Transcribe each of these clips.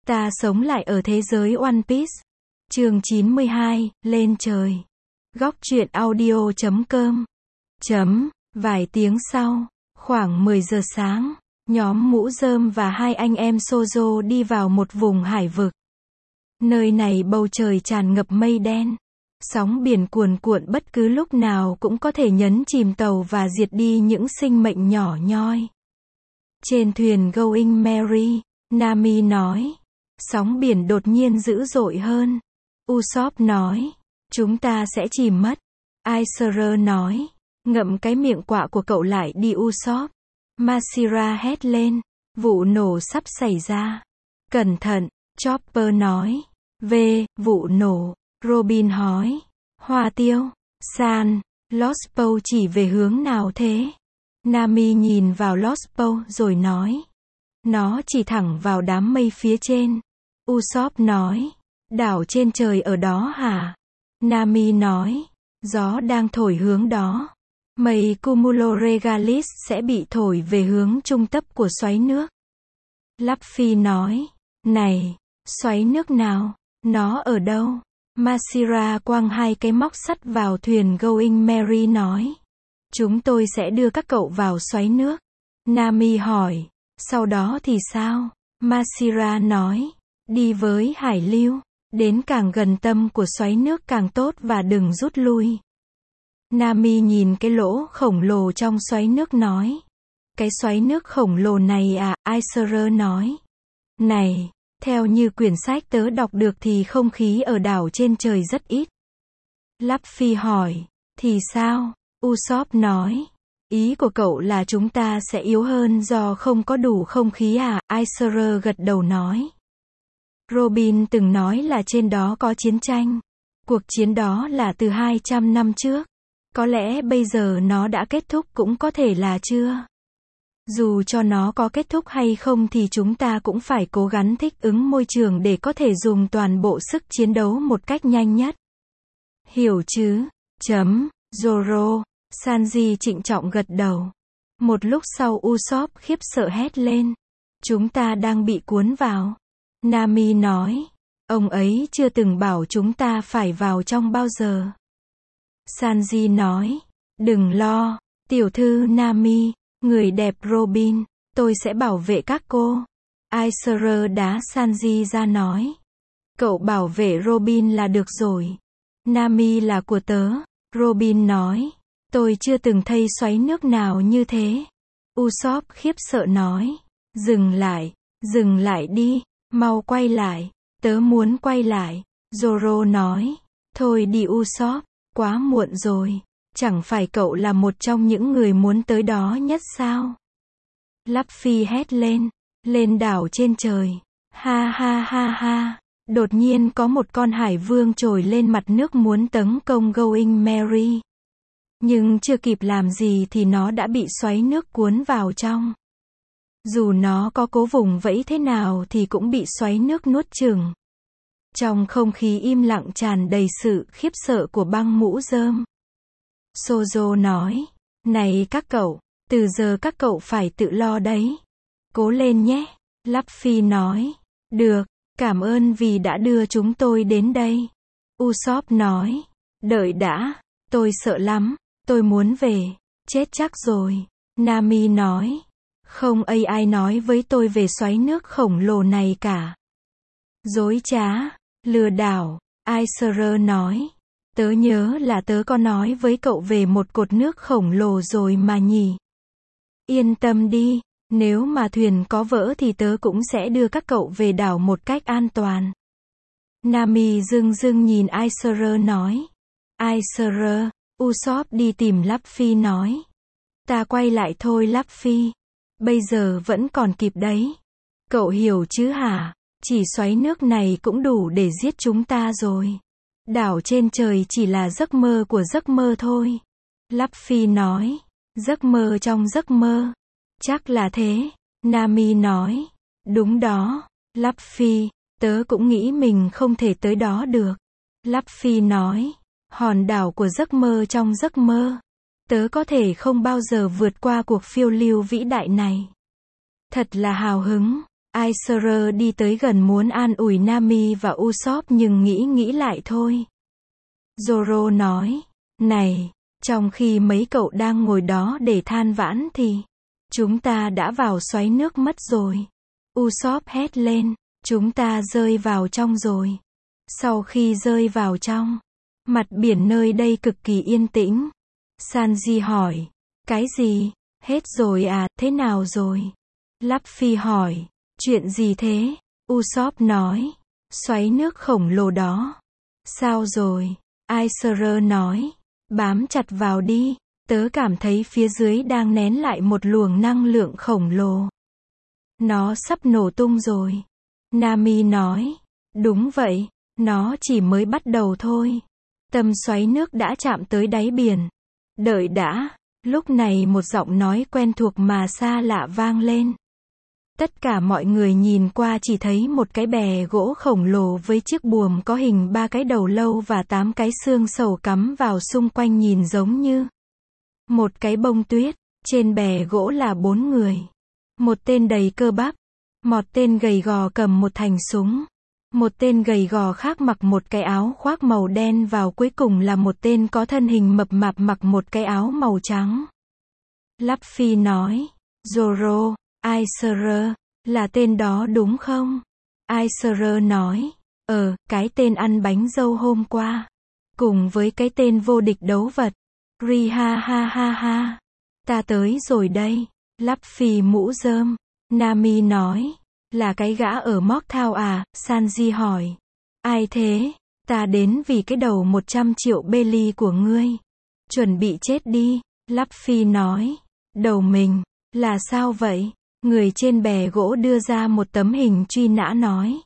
Ta sống lại ở thế giới One Piece. Chương 92, lên trời. Góc truyện audio.com. Vài tiếng sau, khoảng 10 giờ sáng, nhóm Mũ Rơm và hai anh em Sojo đi vào một vùng hải vực. Nơi này bầu trời tràn ngập mây đen. Sóng biển cuồn cuộn bất cứ lúc nào cũng có thể nhấn chìm tàu và diệt đi những sinh mệnh nhỏ nhoi. Trên thuyền Going Merry, Nami nói. Sóng biển đột nhiên dữ dội hơn. Usopp nói. Chúng ta sẽ chìm mất. Aiser nói. Ngậm cái miệng quạ của cậu lại đi Usopp. Masira hét lên. Vụ nổ sắp xảy ra. Cẩn thận, Chopper nói. Vụ nổ. Robin hỏi. Hoa tiêu. San. Lostpo chỉ về hướng nào thế? Nami nhìn vào Lostpo rồi nói. Nó chỉ thẳng vào đám mây phía trên. Usopp nói. Đảo trên trời ở đó hả? Nami nói. Gió đang thổi hướng đó. Mây Cumuloregalis sẽ bị thổi về hướng trung tâm của xoáy nước. Luffy nói. Này, xoáy nước nào? Nó ở đâu? Masira quăng hai cái móc sắt vào thuyền Going Merry nói. Chúng tôi sẽ đưa các cậu vào xoáy nước. Nami hỏi. Sau đó thì sao? Masira nói. Đi với hải lưu. Đến càng gần tâm của xoáy nước càng tốt và đừng rút lui. Nami nhìn cái lỗ khổng lồ trong xoáy nước nói. Cái xoáy nước khổng lồ này à? Aiser nói. Này, theo như quyển sách tớ đọc được thì không khí ở đảo trên trời rất ít. Luffy hỏi. Thì sao? Usopp nói. Ý của cậu là chúng ta sẽ yếu hơn do không có đủ không khí à? Aiser gật đầu nói. Robin từng nói là trên đó có chiến tranh. Cuộc chiến đó là từ 200 năm trước. Có lẽ bây giờ nó đã kết thúc cũng có thể là chưa. Dù cho nó có kết thúc hay không thì chúng ta cũng phải cố gắng thích ứng môi trường để có thể dùng toàn bộ sức chiến đấu một cách nhanh nhất. Hiểu chứ? Zoro. Sanji trịnh trọng gật đầu. Một lúc sau Usopp khiếp sợ hét lên. Chúng ta đang bị cuốn vào. Nami nói. Ông ấy chưa từng bảo chúng ta phải vào trong bao giờ. Sanji nói. Đừng lo, tiểu thư Nami, người đẹp Robin, tôi sẽ bảo vệ các cô. Aiser đá Sanji ra nói. Cậu bảo vệ Robin là được rồi. Nami là của tớ. Robin nói. Tôi chưa từng thấy xoáy nước nào như thế. Usopp khiếp sợ nói. Dừng lại đi, mau quay lại, tớ muốn quay lại. Zoro nói. Thôi đi Usopp, quá muộn rồi, chẳng phải cậu là một trong những người muốn tới đó nhất sao? Luffy hét lên. Lên đảo trên trời. Ha ha ha ha. Đột nhiên có một con hải vương trồi lên mặt nước muốn tấn công Going Merry. Nhưng chưa kịp làm gì thì nó đã bị xoáy nước cuốn vào trong. Dù nó có cố vùng vẫy thế nào thì cũng bị xoáy nước nuốt chửng. Trong không khí im lặng tràn đầy sự khiếp sợ của băng Mũ Rơm. Sojo nói. Này các cậu, từ giờ các cậu phải tự lo đấy. Cố lên nhé. Luffy nói. Được, cảm ơn vì đã đưa chúng tôi đến đây. Usopp nói. Đợi đã, tôi sợ lắm, tôi muốn về, chết chắc rồi. Nami nói. Không ai nói với tôi về xoáy nước khổng lồ này cả. Dối trá, lừa đảo, Aiser nói. Tớ nhớ là tớ có nói với cậu về một cột nước khổng lồ rồi mà nhỉ. Yên tâm đi, nếu mà thuyền có vỡ thì tớ cũng sẽ đưa các cậu về đảo một cách an toàn. Nami dưng nhìn Aiser nói. Aiser, Usopp đi tìm Luffy nói. Ta quay lại thôi Luffy. Bây giờ vẫn còn kịp đấy. Cậu hiểu chứ hả? Chỉ xoáy nước này cũng đủ để giết chúng ta rồi. Đảo trên trời chỉ là giấc mơ của giấc mơ thôi. Luffy nói. Giấc mơ trong giấc mơ. Chắc là thế. Nami nói. Đúng đó, Luffy, tớ cũng nghĩ mình không thể tới đó được. Luffy nói. Hòn đảo của giấc mơ trong giấc mơ. Tớ có thể không bao giờ vượt qua cuộc phiêu lưu vĩ đại này. Thật là hào hứng. Aiser đi tới gần muốn an ủi Nami và Usopp nhưng nghĩ lại thôi. Zoro nói, này, trong khi mấy cậu đang ngồi đó để than vãn thì chúng ta đã vào xoáy nước mất rồi. Usopp hét lên, chúng ta rơi vào trong rồi. Sau khi rơi vào trong, mặt biển nơi đây cực kỳ yên tĩnh. Sanji hỏi, cái gì? Hết rồi à, thế nào rồi? Luffy hỏi, chuyện gì thế? Usopp nói, xoáy nước khổng lồ đó. Sao rồi? Aiser nói, bám chặt vào đi, tớ cảm thấy phía dưới đang nén lại một luồng năng lượng khổng lồ. Nó sắp nổ tung rồi. Nami nói, đúng vậy, nó chỉ mới bắt đầu thôi. Tâm xoáy nước đã chạm tới đáy biển. Đợi đã, lúc này một giọng nói quen thuộc mà xa lạ vang lên. Tất cả mọi người nhìn qua chỉ thấy một cái bè gỗ khổng lồ với chiếc buồm có hình 3 cái đầu lâu và 8 cái xương sầu cắm vào xung quanh nhìn giống như một cái bông tuyết. Trên bè gỗ là 4 người. Một tên đầy cơ bắp, một tên gầy gò cầm một thanh súng, một tên gầy gò khác mặc một cái áo khoác màu đen vào cuối cùng là một tên có thân hình mập mạp mặc một cái áo màu trắng. Luffy nói, Zoro, Aiser, là tên đó đúng không? Aiser nói, cái tên ăn bánh dâu hôm qua, cùng với cái tên vô địch đấu vật. Ri ha ha ha ha, ta tới rồi đây. Luffy mũ rơm. Nami nói, là cái gã ở Mock Town à? Sanji hỏi, ai thế? Ta đến vì cái đầu 100 triệu belly của ngươi. Chuẩn bị chết đi. Luffy nói, đầu mình, là sao vậy? Người trên bè gỗ đưa ra một tấm hình truy nã nói,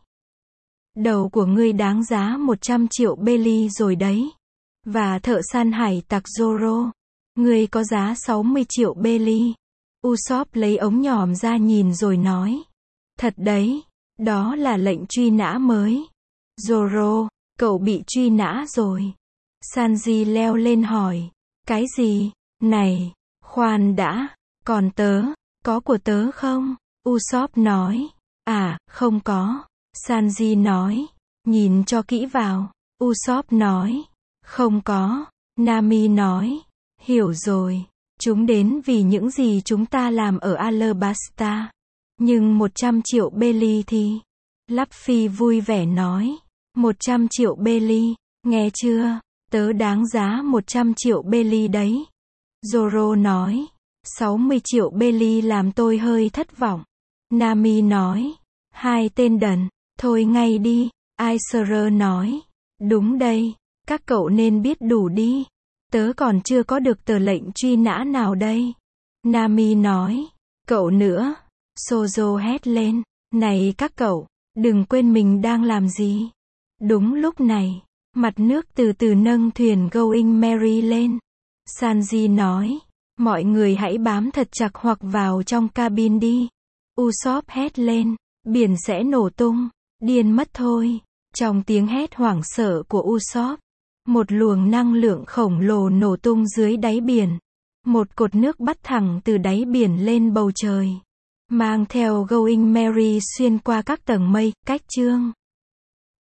đầu của ngươi đáng giá 100 triệu belly rồi đấy. Và thợ săn hải tặc Zoro, ngươi có giá 60 triệu belly. Usopp lấy ống nhòm ra nhìn rồi nói, thật đấy, đó là lệnh truy nã mới. Zoro, cậu bị truy nã rồi. Sanji leo lên hỏi, cái gì? Này, khoan đã, còn tớ, có của tớ không? Usopp nói, không có. Sanji nói, nhìn cho kỹ vào. Usopp nói, không có. Nami nói, hiểu rồi. Chúng đến vì những gì chúng ta làm ở Alabasta. Nhưng 100 triệu belly thì... Luffy vui vẻ nói, 100 triệu belly, nghe chưa? Tớ đáng giá 100 triệu belly đấy. Zoro nói, 60 triệu belly làm tôi hơi thất vọng. Nami nói, hai tên đần, thôi ngay đi. Aiser nói, đúng đây, các cậu nên biết đủ đi. Tớ còn chưa có được tờ lệnh truy nã nào đây. Nami nói, cậu nữa. Sozo hét lên, này các cậu, đừng quên mình đang làm gì. Đúng lúc này, mặt nước từ từ nâng thuyền Going Merry lên. Sanji nói, mọi người hãy bám thật chặt hoặc vào trong cabin đi. Usopp hét lên, biển sẽ nổ tung, điên mất thôi. Trong tiếng hét hoảng sợ của Usopp, một luồng năng lượng khổng lồ nổ tung dưới đáy biển. Một cột nước bắt thẳng từ đáy biển lên bầu trời, mang theo Going Merry xuyên qua các tầng mây. Cách chương